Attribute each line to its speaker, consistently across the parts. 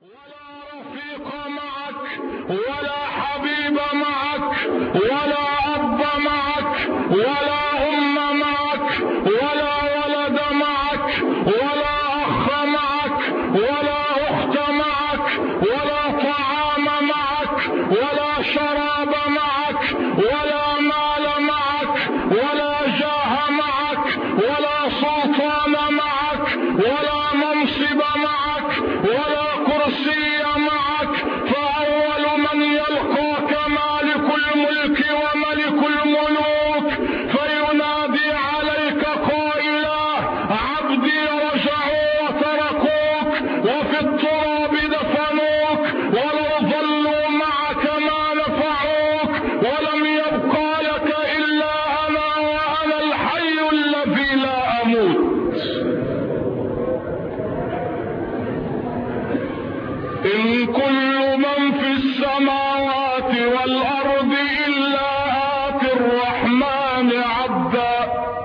Speaker 1: ولا رفيق معك ولا حبيب معك ولا أب معك ولا أم معك ولا ولد معك ولا أخ معك ولا أخت معك ولا طعام معك ولا شراب معك ولا مال معك ولا جاه معك ولا سلطان معك ولا منصب معك ولا كرسي معك. فأول من يلقاك مالك الملك وملك الملوك فينادي عليك قائلا عبدي رجعوا وتركوك وفي التراب دفنوك ولو ظلوا معك ما نفعوك ولم يبقى لك إلا أنا وأنا الحي الذي لا أموت. إن كل من في السماوات والأرض إلا آتي الرحمن عبدا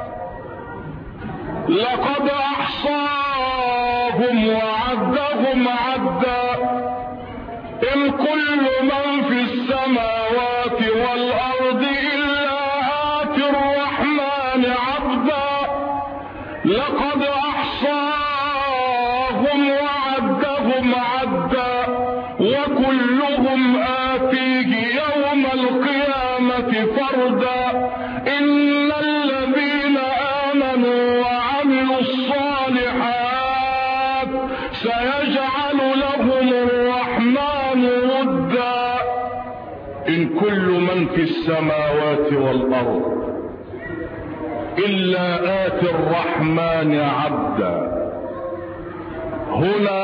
Speaker 1: لقد أحصاهم وعدهم عدا. إن كل من في السماوات والأرض إلا آتي الرحمن عبدا لقد أحصاهم وعدهم عدا وكلهم آتيه يوم القيامة فردا. إن الذين آمنوا وعملوا الصالحات سيجعل لهم الرحمن ودا. إن كل من في السماوات والأرض إلا آتي الرحمن عبدا. هنا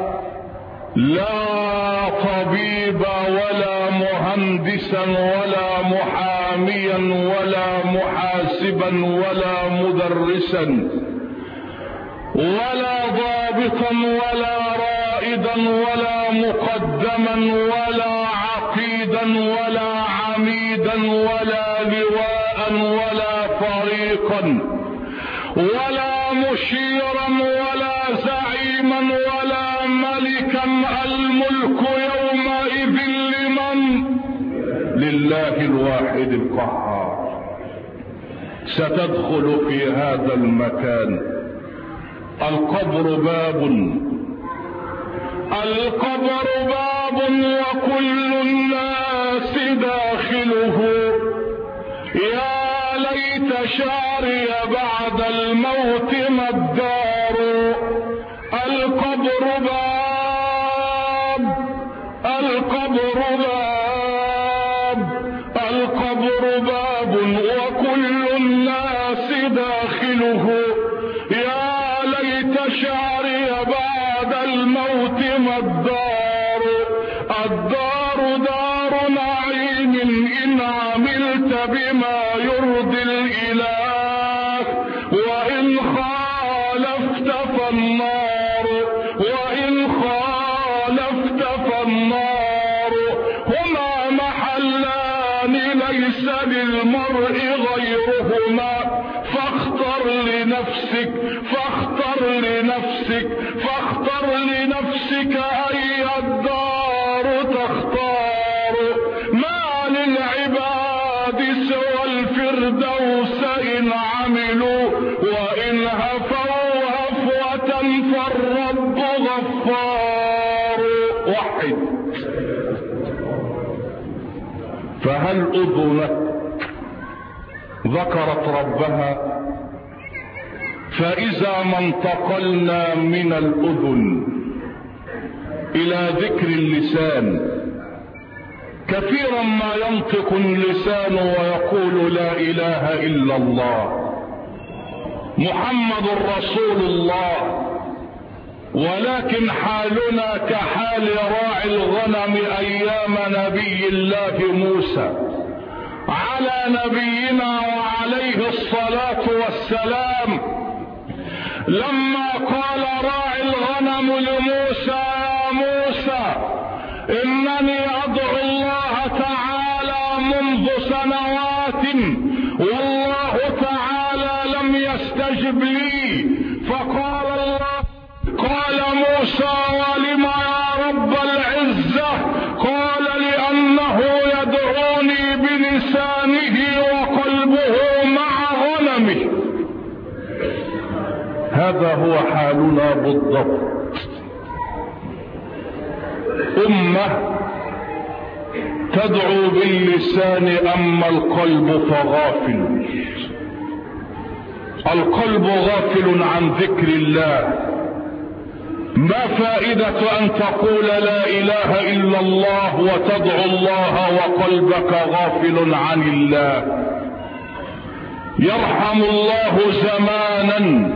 Speaker 1: لا طبيب ولا مهندسا ولا محاميا ولا محاسبا ولا مدرسا ولا ضابطا ولا رائدا ولا مقدما ولا عقيدا ولا عميدا ولا لواء ولا فريقا ولا مشيرا ولا زعيما ولا ملكا. الملك يومئذ لمن؟ لله الواحد القهار. ستدخل في هذا المكان القبر باب وكل الناس داخله. يا ليت شعري بعد الموت ما الدار. القبر باب وكل الناس داخله. يا ليت شعري بعد الموت ما الدار. الدار دار نعيم إن عملت بما يرضي الإله وإن خالفت فالنار هما محلان ليس للمرء غيرهما. فاختر لنفسك أي الدار تختار. ما للعباد سوى الفردوس إن عملوا وإن هفوا هفوة فالرب غفار. وحد. فهل أذنك ذكرت ربها؟ فإذا ما انتقلنا من الأذن إلى ذكر اللسان كثيرا ما ينطق اللسان ويقول لا إله إلا الله محمد رسول الله، ولكن حالنا كحال راعي الغنم أيام نبي الله موسى على نبينا وعليه الصلاة والسلام. لما قال راعي الغنم لموسى يا موسى إنني أدعو الله تعالى منذ سنوات والله تعالى لم يستجب لي. فقال الله قال موسى ولم يا رب هذا هو حالنا بالضبط. أمة تدعو باللسان أما القلب فغافل. القلب غافل عن ذكر الله. ما فائدة أن تقول لا إله إلا الله وتدعو الله وقلبك غافل عن الله؟ يرحم الله زمانا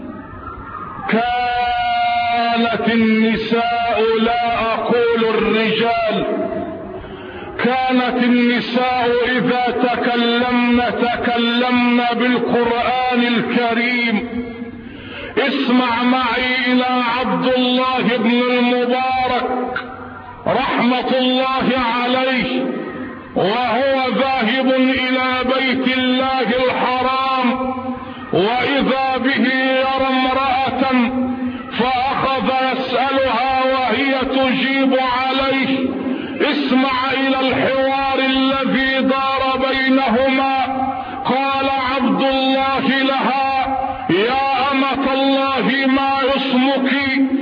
Speaker 1: كانت النساء، لا أقول الرجال، كانت النساء إذا تكلمن بالقرآن الكريم. اسمع معي إلى عبد الله بن المبارك رحمة الله عليه، وهو ذاهب إلى بيت الله الحرام، وإذا به يرى امرأة فأخذ يسألها وهي تجيب عليه. اسمع إلى الحوار الذي دار بينهما. قال عبد الله لها: يا أمة الله ما اسمك؟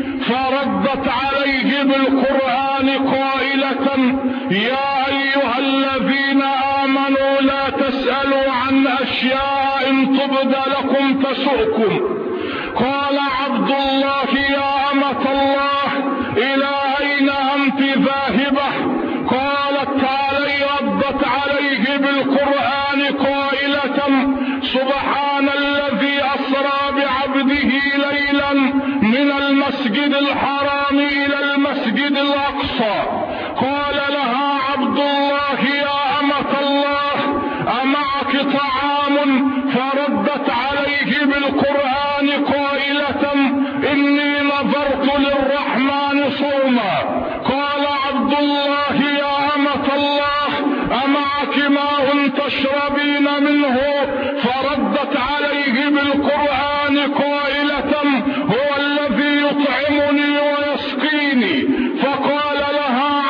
Speaker 1: فردت عليه بالقرآن قائلة: يا أيها الذين آمنوا لا تسألوا عن أشياء إن تبد لكم تسؤكم. قال عبد الله: يا أمة الله إلى أين أنت ذاهبة؟ قالت: علي. ردت عليه بالقرآن قائلة: سبحان الذي أسرى بعبده ليلا من المسجد الحرام إلى المسجد الأقصى. قال لها عبد الله: يا أمة الله أمعك طعام؟ فردت عليه بالقرآن قائلة: إني نذرت للرحمن صوما. قال عبد الله: يا أمة الله أمعك ماء تشربين منه؟ فردت عليه بالقرآن قائلة: هو الذي يطعمني ويسقيني. فقال لها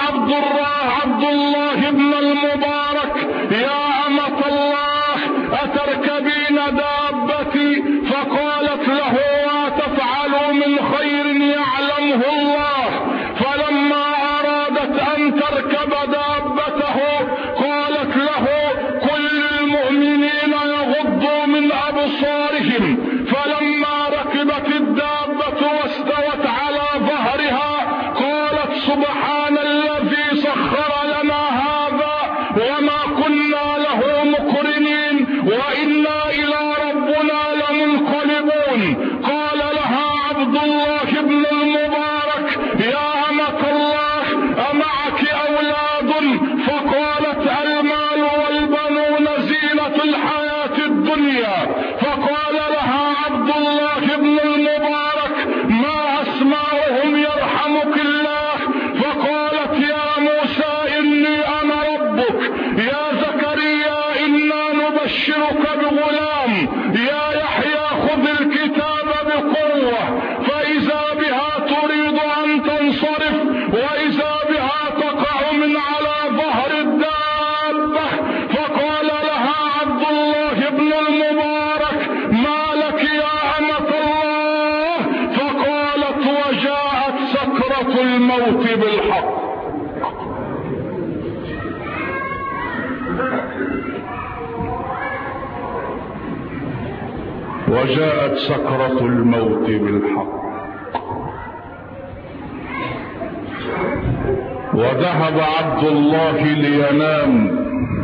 Speaker 1: عبد الله بن المبارك: يا أمة الله أتركبين دابتي؟ فقالت له: وتفعل من خير يعلمه الله. فلما أرادت أن تركب دابته قالت له: كل المؤمنين يغضوا من أبصارهم. فلما ركبت الدابة واستوت على ظهرها قالت: سبحان الذي سخر لنا هذا وما كنا له مقرنين وإنا إلى ربنا لمنقلبون. قال لها عبد الله بن المبارك: يا أمة الله أمعك أولاد؟ فقالت: المال والبنون زينة الحياة الدنيا. فقال لها عبد الله بن المبارك: ما أسماؤهم يرحمك الله؟ فقالت: يا موسى إني أنا ربك، يا زكريا إنا نبشرك بغلام، يا يحيى خذ الكتاب بقوة. فإذا بها تريد أن تنصرف وإذا بها تقع من على ظهر الدابة. فقال لها عبد الله بن المبارك: ما لك يا أمة الله؟ فقالت: وجاءت سكرة الموت بالحق. وجاءت سكرة الموت بالحق. وذهب عبد الله لينام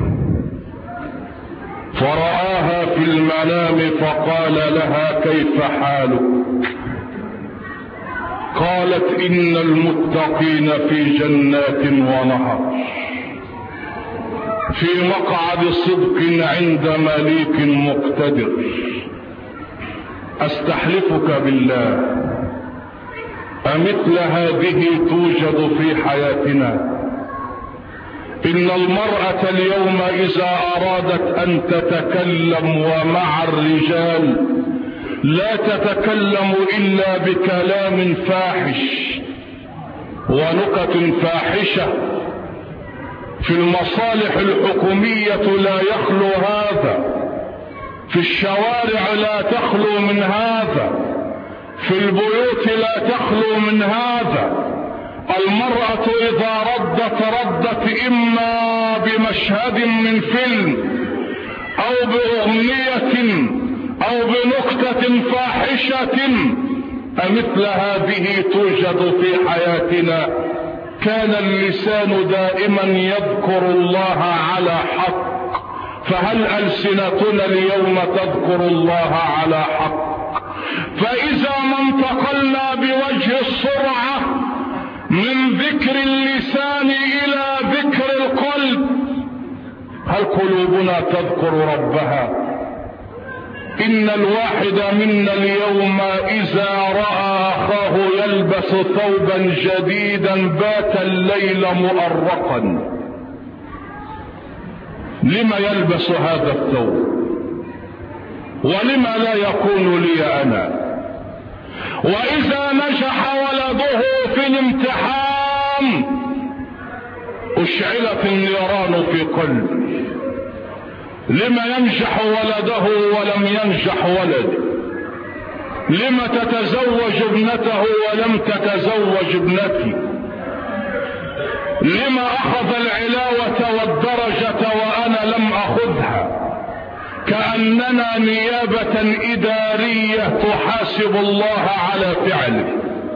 Speaker 1: فرآها في المنام فقال لها: كيف حالك؟ قالت: إن المتقين في جنات ونهر في مقعد صدق عند مليك مقتدر. أستحلفك بالله أمثل هذه توجد في حياتنا؟ إن المرأة اليوم إذا أرادت أن تتكلم ومع الرجال لا تتكلم إلا بكلام فاحش ونكت فاحشة. في المصالح الحكومية لا يخلو هذا، في الشوارع لا تخلو من هذا. في البيوت لا تخلو من هذا. المرأة إذا ردت إما بمشهد من فيلم أو بأغنية أو بنكتة فاحشة مثل هذه توجد في حياتنا. كان اللسان دائما يذكر الله على حق، فهل ألسنتنا اليوم تذكر الله على حق؟ فإذا ما انتقلنا بوجه السرعة من ذكر اللسان إلى ذكر القلب، هل قلوبنا تذكر ربها؟ إن الواحد منا اليوم إذا رأى أخاه يلبس ثوبا جديدا بات الليل مؤرقا. لما يلبس هذا الثوب؟ ولما لا يكون لي أنا؟ وإذا نجح ولده في الامتحان أشعلت النيران في قلبه. لما ينجح ولده ولم ينجح ولده؟ لما تتزوج ابنته ولم تتزوج ابنتي؟ لما أخذ العلاوة والدرجة وأنا لم أخذها؟ كأننا نيابة إدارية تحاسب الله على فعله.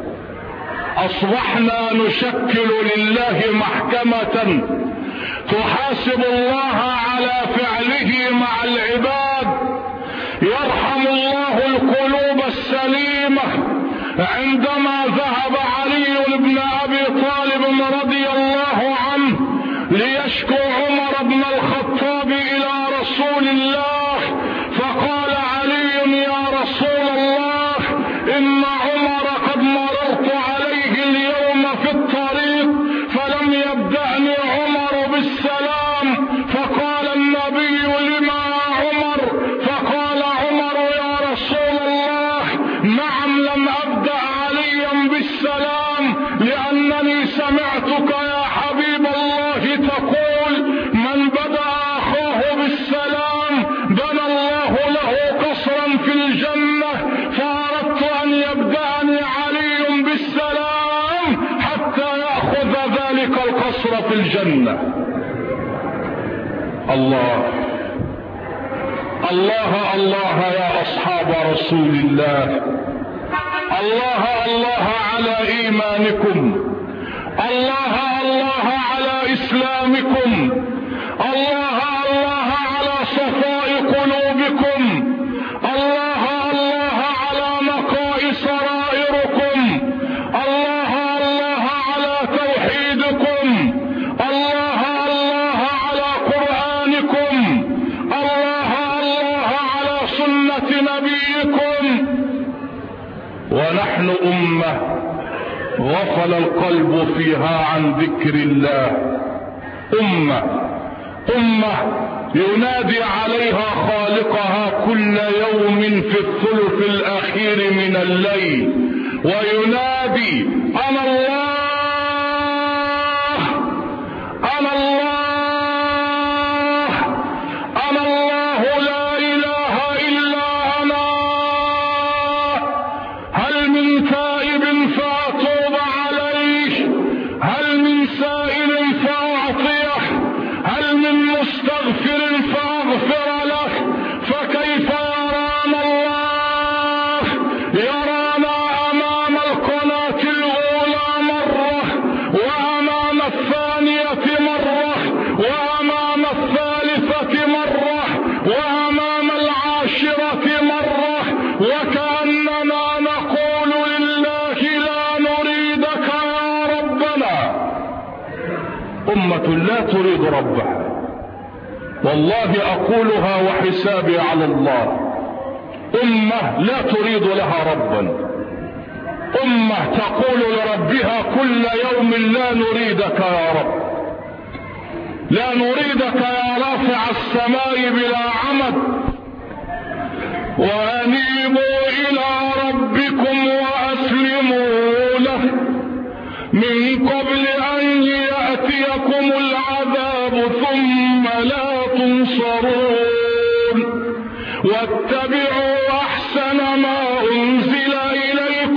Speaker 1: أصبحنا نشكل لله محكمة تحاسب الله على فعله مع العباد. يرحم الله القلوب السليمة عندما ذهب علي بن أبي طالب رضي الله عنه ليشكو عمر بن الخطاب إلى رسول الله، فقال علي: يا رسول الله، إن عمر قد مررت عليه اليوم في الطريق فلم يبدأني عمر بالسلام. فقال النبي: لما عمر؟ فقال عمر: يا رسول الله، نعم لم أبدأ عليا بالسلام لأنني سمعتك يا حبيب الله تقول: من بدأ أخاه بالسلام بنى الله له قصرا في الجنة، فأردت أن يبدأني علي بالسلام حتى يأخذ ذلك القصر في الجنة. الله الله الله يا أصحاب رسول الله، الله الله على إيمانكم، الله الله على إسلامكم، الله الله على صفاء قلوبكم، الله الله على نقاء سرائركم، الله الله على توحيدكم، الله الله على قرآنكم، الله الله على سنة نبيكم. ونحن أمة غفل القلب فيها عن ذكر الله، أمة ينادي عليها خالقها كل يوم في الثلث الأخير من الليل، وينادي: أنا الله، أنا الله، أنا الله، لا إله إلا أنا. هل من تائب فأتوب عليه؟ هل من سائل فأعطيه؟ هل من مستغفر فأغفر له؟ فكيف يرانا الله؟ يرانا أمام القناة الأولى مرة، وأمام الثانية مرة، وأمام الثالثة مرة، وأمام العاشرة مرة، وكأننا نقول لله: لا نريدك يا ربنا. أمة لا تريد ربها، والله أقولها وحسابي على الله. أمة لا تريد لها ربا، أمة تقول لربها كل يوم: لا نريدك يا رب، لا نريدك يا رافع السماء بلا عمد. وأنيبوا إلى ربكم وأسلموا له من قبل أن يأتيكم العذاب ثم لا تنصرون. واتبعوا أحسن ما أنزل إليكم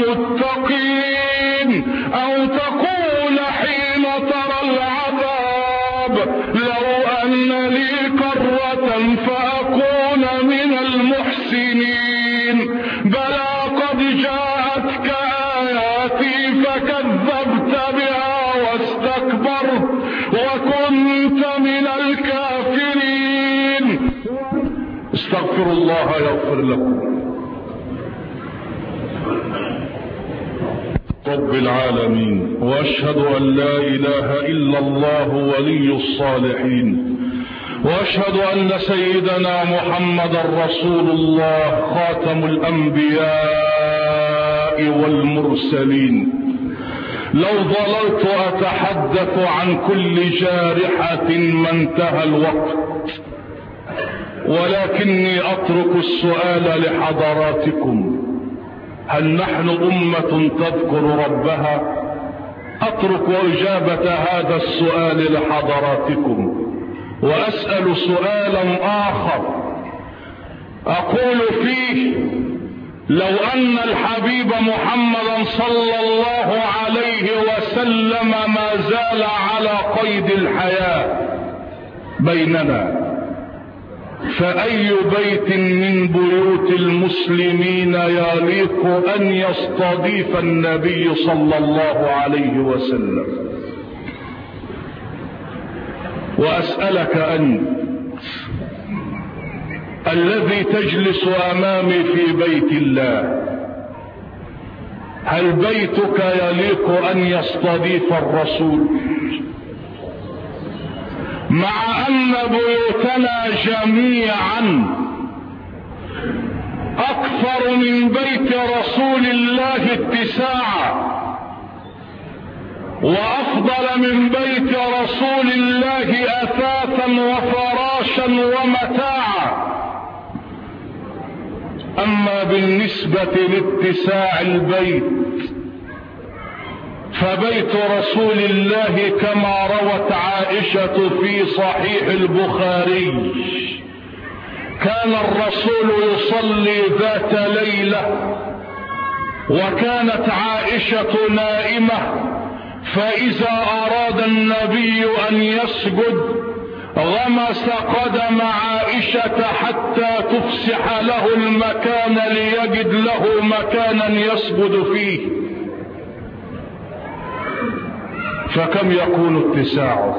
Speaker 1: المتقين، أو تقول حين ترى العذاب لو أن لي كرة فأكون من المحسنين. بلى قد جاءتك آياتي فكذبت بها واستكبرت وكنت من الكافرين. استغفر الله يغفر لكم. رب العالمين، واشهد ان لا اله الا الله ولي الصالحين، واشهد ان سيدنا محمدا رسول الله خاتم الانبياء والمرسلين. لو ظللت اتحدث عن كل جارحة ما انتهى الوقت، ولكني اترك السؤال لحضراتكم: هل نحن أمة تذكر ربها؟ أترك إجابة هذا السؤال لحضراتكم، وأسأل سؤالا آخر أقول فيه: لو أن الحبيب محمدا صلى الله عليه وسلم ما زال على قيد الحياة بيننا، فأي بيت من بيوت المسلمين يليق أن يستضيف النبي صلى الله عليه وسلم؟ وأسألك أنت الذي تجلس أمامي في بيت الله، هل بيتك يليق أن يستضيف الرسول؟ مع أن بيوتنا جميعا أكثر من بيت رسول الله اتساعا، وأفضل من بيت رسول الله أثاثا وفراشا ومتاعا. أما بالنسبة لاتساع البيت فبيت رسول الله كما روت عائشة في صحيح البخاري: كان الرسول يصلي ذات ليلة وكانت عائشة نائمة، فإذا أراد النبي أن يسجد غمس قدم عائشة حتى تفسح له المكان ليجد له مكانا يسجد فيه. فكم يكون اتساعه؟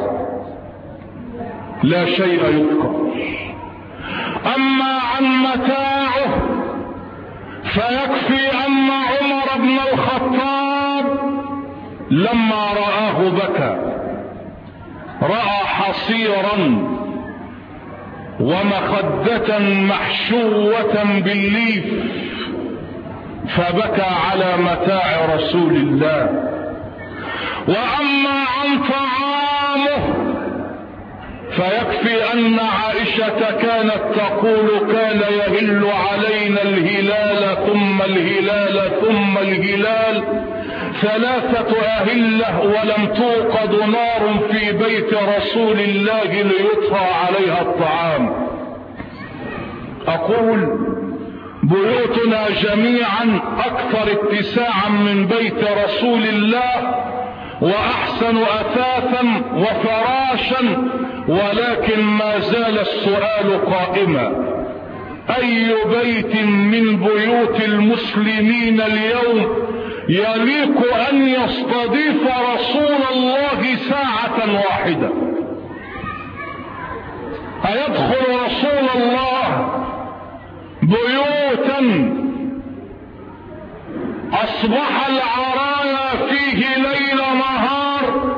Speaker 1: لا شيء يذكر. أما عن متاعه فيكفي أن عمر بن الخطاب لما رآه بكى، رأى حصيرا ومخدة محشوة بالليف فبكى على متاع رسول الله. وأما عن طعامه فيكفي أن عائشة كانت تقول: كان يهل علينا الهلال ثم الهلال ثم الهلال 3 أهلة ولم توقد نار في بيت رسول الله ليطفى عليها الطعام. أقول: بيوتنا جميعا أكثر اتساعا من بيت رسول الله وأحسن أثاثا وفراشا، ولكن ما زال السؤال قائما: أي بيت من بيوت المسلمين اليوم يليق أن يستضيف رسول الله ساعة واحدة؟ أيدخل رسول الله بيوتا أصبح العرايا فيه ليل نهار،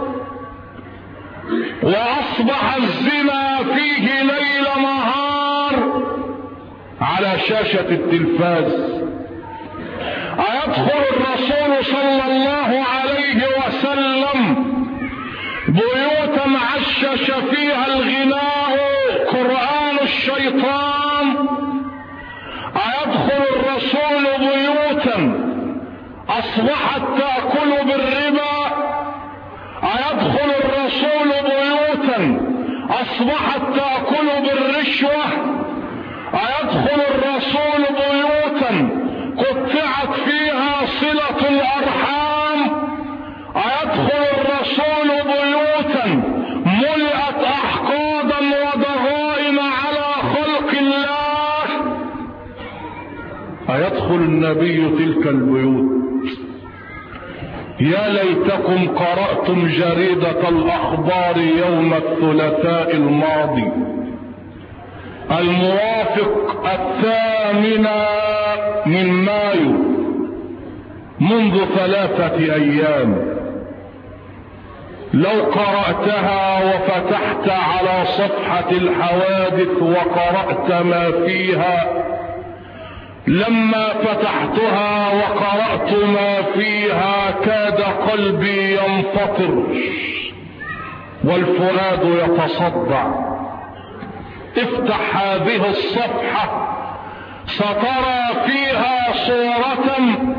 Speaker 1: وأصبح الزنا فيه ليل نهار على شاشة التلفاز؟ أيدخل الرسول صلى الله عليه وسلم بيوتا عشش فيها الغناء قرآن الشيطان؟ أيدخل الرسول بيوتا أصبحت تأكل بالربا؟ أيدخل الرسول بيوتا أصبحت تأكل بالرشوة؟ أيدخل الرسول بيوتا قطعت فيها صلة أيدخل النبي تلك البيوت؟ يا ليتكم قرأتم جريدة الأخبار يوم الثلاثاء الماضي الموافق 8 من مايو، منذ 3 أيام. لو قرأتها وفتحت على صفحة الحوادث وقرأت ما فيها، لما فتحتها وقرأت ما فيها كاد قلبي ينفطر والفؤاد يتصدع. افتح هذه الصفحة سترى فيها صورة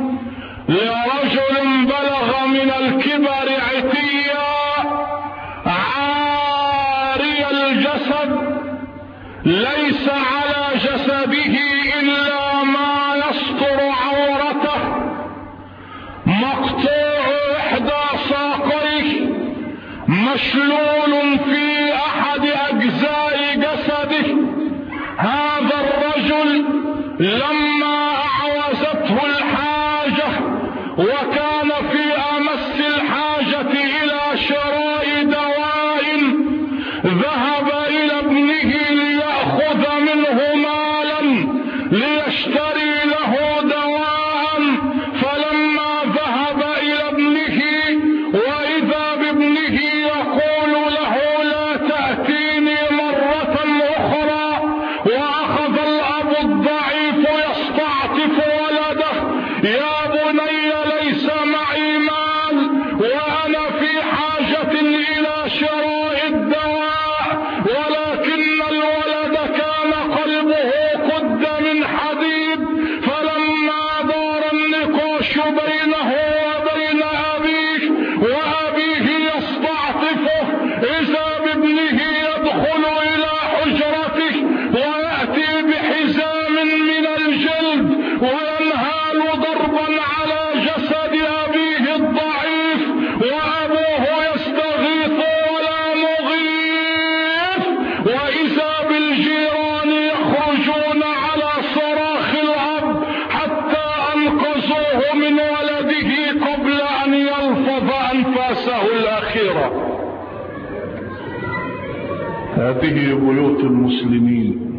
Speaker 1: لرجل بلغ من الكبر عتيا عاري الجسد، ليس على جسده إلا ما يستر عورته، مقطوع إحدى ساقيه، مشلول في أحد أجزاء جسده. هذا الرجل لما أعوزته الحاجة وكان في أمس الحاجة إلى شراء دواء، ذهب إلى ابنه ليأخذ منه مالا ليشتري له دواء. فلما ذهب إلى ابنه وإذا بابنه يقول له لا تأتيني مرة أخرى، وأخذ الأب الضعيف يستعطف ولده: يا بني ليس معي مال وأنا في حاجة إلى شراء الدواء، ولكن الولد كان قلبه قد من حديد. فلما دار النقاش بينه وبين أبيه وأبيه يستعطفه، إذا بابنه يدخل إلى حجرته ويأتي بحزام من الجلد وينهال ضربا على جسد أبيه الضعيف، وأبوه يستغيث ولا مغيث، وإذا بالجيران يخرجون على صراخ الأب حتى أنقذوه من ولده قبل أن يلفظ أنفاسه الأخيرة. هذه بيوت المسلمين.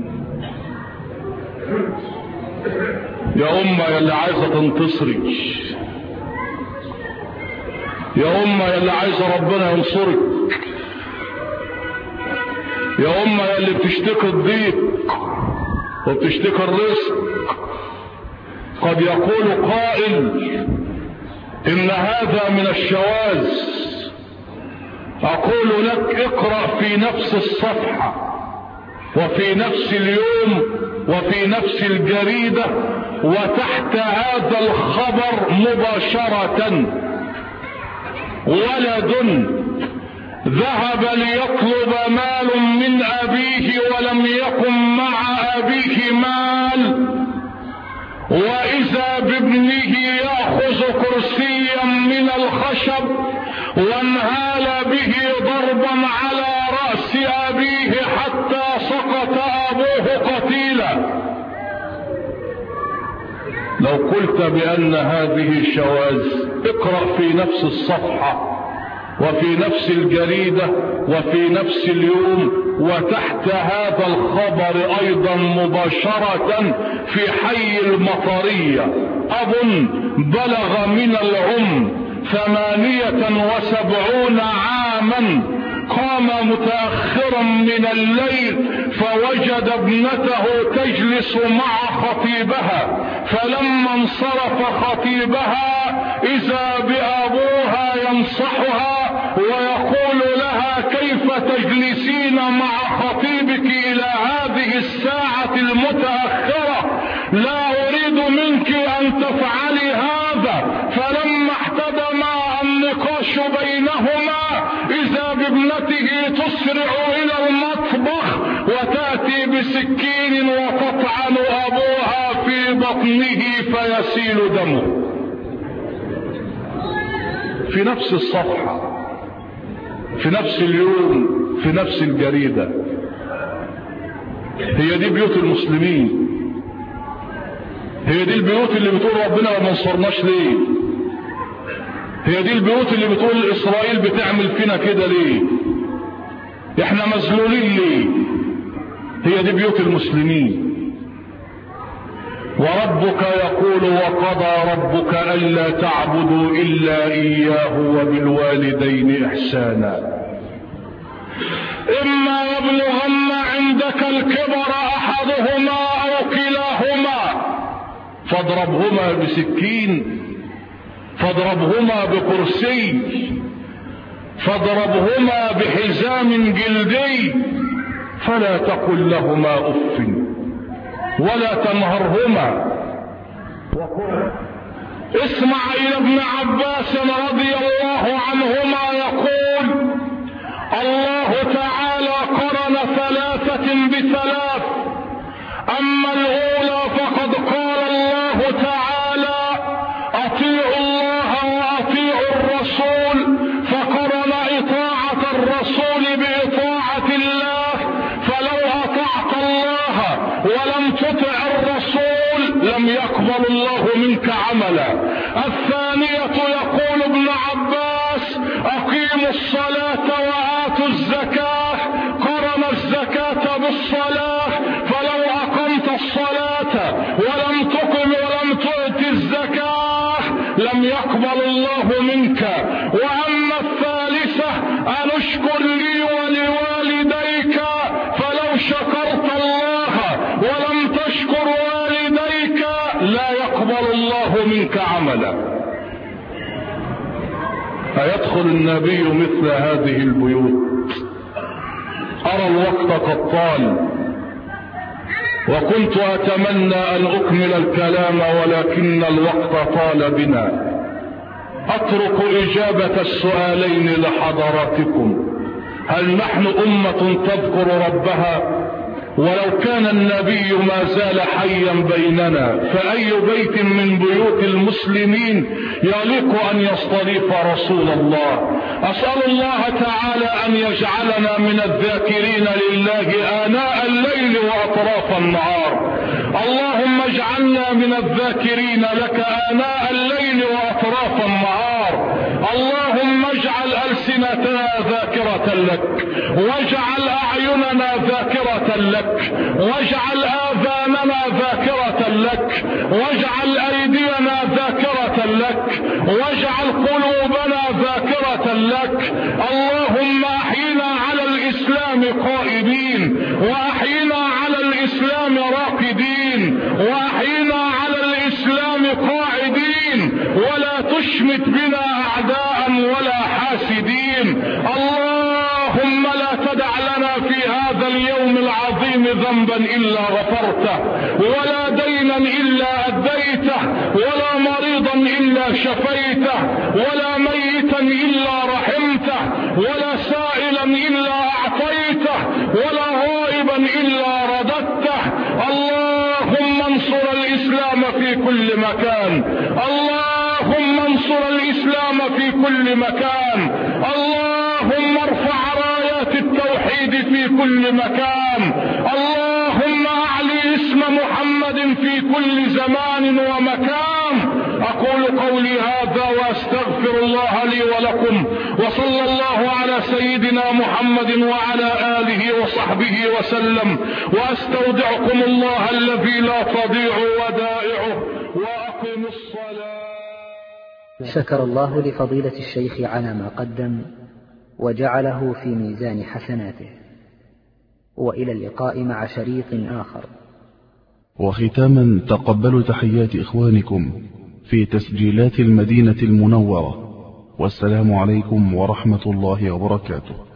Speaker 1: يا أمة يلي عايزة تنتصري، يا أمة يلي عايزة ربنا ينصرك، يا أمة يلي بتشتكي الضيق وبتشتكي الرزق. قد يقول قائل إن هذا من الشواذ. أقول لك اقرأ في نفس الصفحة وفي نفس اليوم وفي نفس الجريدة وتحت هذا الخبر مباشرة: ولد ذهب ليطلب مال من أبيه ولم يكن مع أبيه مال، وإذا بابنه يأخذ كرسيا من الخشب وانهال به ضربا على رأس أبيه حتى سقط أبوه قتيلا. لو قلت بأن هذه شواذ، اقرأ في نفس الصفحة وفي نفس الجريدة وفي نفس اليوم وتحت هذا الخبر أيضا مباشرة في حي المطرية: أب بلغ من العمر 78 عاما قام متأخرا من الليل فوجد ابنته تجلس مع خطيبها، فلما انصرف خطيبها إذا بأبوها ينصحها ويقول لها: كيف تجلسين مع خطيبك إلى هذه الساعة المتأخرة؟ لا أريد منك أن تفعلي هذا. فلما احتدم النقاش بينهما إذا بابنته تسرع إلى المطبخ وتأتي بسكين وتطعن أبوها في بطنه فيسيل دمه. في نفس الصفحة، في نفس اليوم، في نفس الجريدة. هي دي بيوت المسلمين. هي دي البيوت اللي بتقول ربنا ما منصرناش ليه؟ هي دي البيوت اللي بتقول إسرائيل بتعمل فينا كده ليه؟ احنا مذلولين ليه؟ هي دي بيوت المسلمين. وربك يقول وقضى ربك ألا تعبدوا إلا إياه وبالوالدين إحسانا إما يبلغن عندك الكبر أحدهما أو كلاهما فاضربهما بسكين، فاضربهما بكرسي، فاضربهما بحزام جلدي، فلا تقل لهما أف ولا تنهرهما وقل. اسمع إلى ابن عباس رضي الله عنهما يقول: الله تعالى قرن ثلاثة بثلاث، أما الأولى فقد قال الله تعالى: أطيعوا الله وأطيعوا الرسول، فقرن إطاعة الرسول بإطاعة الله، فلو أطعت الله ولم تطع الرسول لم يقبل الله منك عملا. الثانية يقول ابن عباس: أقيموا الصلاة وآتوا الزكاة، قرن الزكاة بالصلاة، فلو أقمت الصلاة ولم تقم ولم تؤت الزكاة لم يقبل الله منك. وأما الثالثة: أن اشكر لي ولوالديك، فلو شكرت الله ولم تشكر والديك لا يقبل الله منك عملا. أيدخل النبي مثل هذه البيوت؟ أرى الوقت قد طال وكنت أتمنى أن أكمل الكلام ولكن الوقت طال بنا. أترك إجابة السؤالين لحضراتكم: هل نحن أمة تذكر ربها؟ ولو كان النبي ما زال حيا بيننا فأي بيت من بيوت المسلمين يليق أن يستضيف رسول الله؟ أسأل الله تعالى أن يجعلنا من الذاكرين لله آناء الليل وأطراف النهار. اللهم اجعلنا من الذاكرين لك آناء الليل وأطراف النهار. اللهم اجعل ألسنتنا ذاكرة لك، واجعل أعيننا ذاكرة لك، واجعل آذاننا ذاكرة لك، واجعل أيدينا ذاكرة لك، واجعل قلوبنا ذاكرة لك. اللهم أحينا على الإسلام قائمين، وأحينا على الإسلام راقدين، وأحينا على الإسلام قاعدين، ولا تشمت بنا أعداء ولا حاسدين. اللهم لا تدع لنا في هذا اليوم العظيم ذنبا إلا غفرته، ولا دينا إلا أديته، ولا مريضا إلا شفيته، ولا ميتا إلا رحمته، ولا سائلا إلا أعطيته، ولا غائبا إلا رددته. اللهم انصر الإسلام في كل مكان، اللهم انصر الإسلام في كل مكان، اللهم ارفع رايات التوحيد في كل مكان، اللهم أعلي اسم محمد في كل زمان ومكان. أقول قولي هذا وأستغفر الله لي ولكم، وصلى الله على سيدنا محمد وعلى آله وصحبه وسلم، وأستودعكم الله الذي لا تضيع ودائعه، وأقم الصلاة.
Speaker 2: شكر الله لفضيلة الشيخ على ما قدم وجعله في ميزان حسناته، وإلى اللقاء مع شريط آخر.
Speaker 3: وختاما تقبلوا تحيات إخوانكم في تسجيلات المدينة المنورة، والسلام عليكم ورحمة الله وبركاته.